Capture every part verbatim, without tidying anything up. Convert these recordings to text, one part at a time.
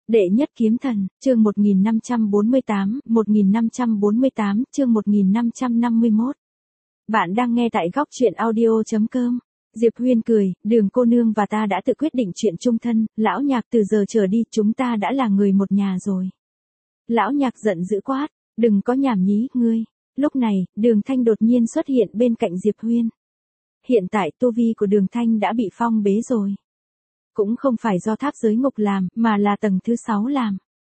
Đệ nhất kiếm thần, chương một nghìn năm trăm bốn mươi tám, một nghìn năm trăm bốn mươi tám, chương một nghìn năm trăm năm mươi mốt. Bạn đang nghe tại góc truyện audio chấm com. Diệp Huyên cười, Đường cô nương và ta đã tự quyết định chuyện chung thân, lão Nhạc từ giờ trở đi chúng ta đã là người một nhà rồi. Lão Nhạc giận dữ quát, đừng có nhảm nhí, ngươi. Lúc này, Đường Thanh đột nhiên xuất hiện bên cạnh Diệp Huyên. Hiện tại tu vi của Đường Thanh đã bị phong bế rồi. Cũng không phải do tháp giới ngục làm, mà là tầng thứ sáu làm.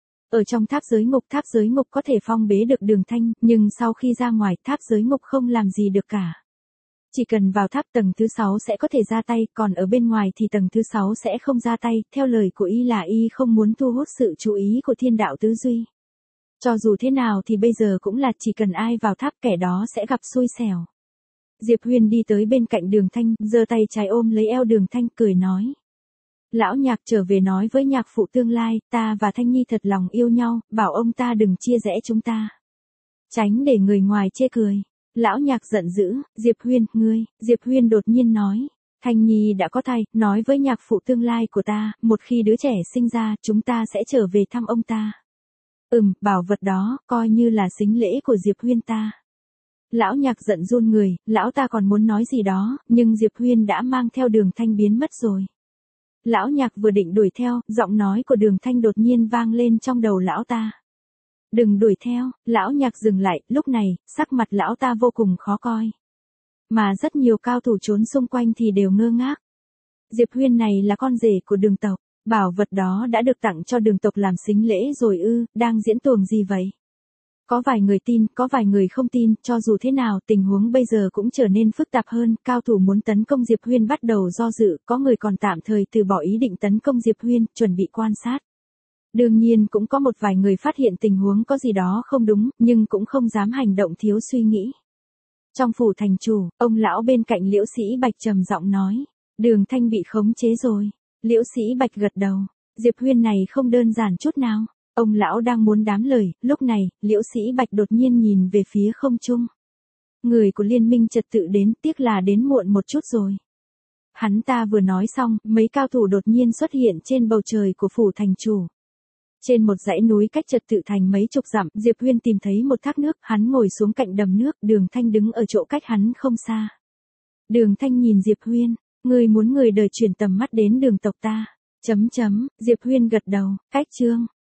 Ở trong tháp giới ngục, tháp giới ngục có thể phong bế được Đường Thanh, nhưng sau khi ra ngoài, tháp giới ngục không làm gì được cả. Chỉ cần vào tháp tầng thứ sáu sẽ có thể ra tay, còn ở bên ngoài thì tầng thứ sáu sẽ không ra tay, theo lời của y là y không muốn thu hút sự chú ý của thiên đạo tứ duy. Cho dù thế nào thì bây giờ cũng là chỉ cần ai vào tháp kẻ đó sẽ gặp xui xẻo. Diệp Huyên đi tới bên cạnh Đường Thanh, giơ tay trái ôm lấy eo Đường Thanh cười nói. Lão Nhạc trở về nói với nhạc phụ tương lai, ta và Thanh Nhi thật lòng yêu nhau, bảo ông ta đừng chia rẽ chúng ta. Tránh để người ngoài chê cười. Lão Nhạc giận dữ, Diệp Huyên, ngươi, Diệp Huyên đột nhiên nói. Thanh Nhi đã có thai, nói với nhạc phụ tương lai của ta, một khi đứa trẻ sinh ra, chúng ta sẽ trở về thăm ông ta. Ừm, bảo vật đó, coi như là sính lễ của Diệp Huyên ta. Lão Nhạc giận run người, lão ta còn muốn nói gì đó, nhưng Diệp Huyên đã mang theo Đường Thanh biến mất rồi. Lão Nhạc vừa định đuổi theo, giọng nói của Đường Thanh đột nhiên vang lên trong đầu lão ta. Đừng đuổi theo, lão Nhạc dừng lại, lúc này, sắc mặt lão ta vô cùng khó coi. Mà rất nhiều cao thủ trốn xung quanh thì đều ngơ ngác. Diệp Huyên này là con rể của Đường tộc, bảo vật đó đã được tặng cho Đường tộc làm sính lễ rồi ư, đang diễn tuồng gì vậy? Có vài người tin, có vài người không tin, cho dù thế nào tình huống bây giờ cũng trở nên phức tạp hơn, cao thủ muốn tấn công Diệp Huyên bắt đầu do dự, có người còn tạm thời từ bỏ ý định tấn công Diệp Huyên, chuẩn bị quan sát. Đương nhiên cũng có một vài người phát hiện tình huống có gì đó không đúng, nhưng cũng không dám hành động thiếu suy nghĩ. Trong phủ thành chủ, ông lão bên cạnh Liễu Sĩ Bạch trầm giọng nói, Đường Thanh bị khống chế rồi. Liễu Sĩ Bạch gật đầu, Diệp Huyên này không đơn giản chút nào. Ông lão đang muốn đám lời, lúc này, Liễu Sĩ Bạch đột nhiên nhìn về phía không trung. Người của liên minh trật tự đến, tiếc là đến muộn một chút rồi. Hắn ta vừa nói xong, mấy cao thủ đột nhiên xuất hiện trên bầu trời của phủ thành chủ. Trên một dãy núi cách trật tự thành mấy chục dặm, Diệp Huyên tìm thấy một thác nước, hắn ngồi xuống cạnh đầm nước, Đường Thanh đứng ở chỗ cách hắn không xa. Đường Thanh nhìn Diệp Huyên, người muốn người đời chuyển tầm mắt đến Đường tộc ta. Chấm chấm, Diệp Huyên gật đầu, cách chương.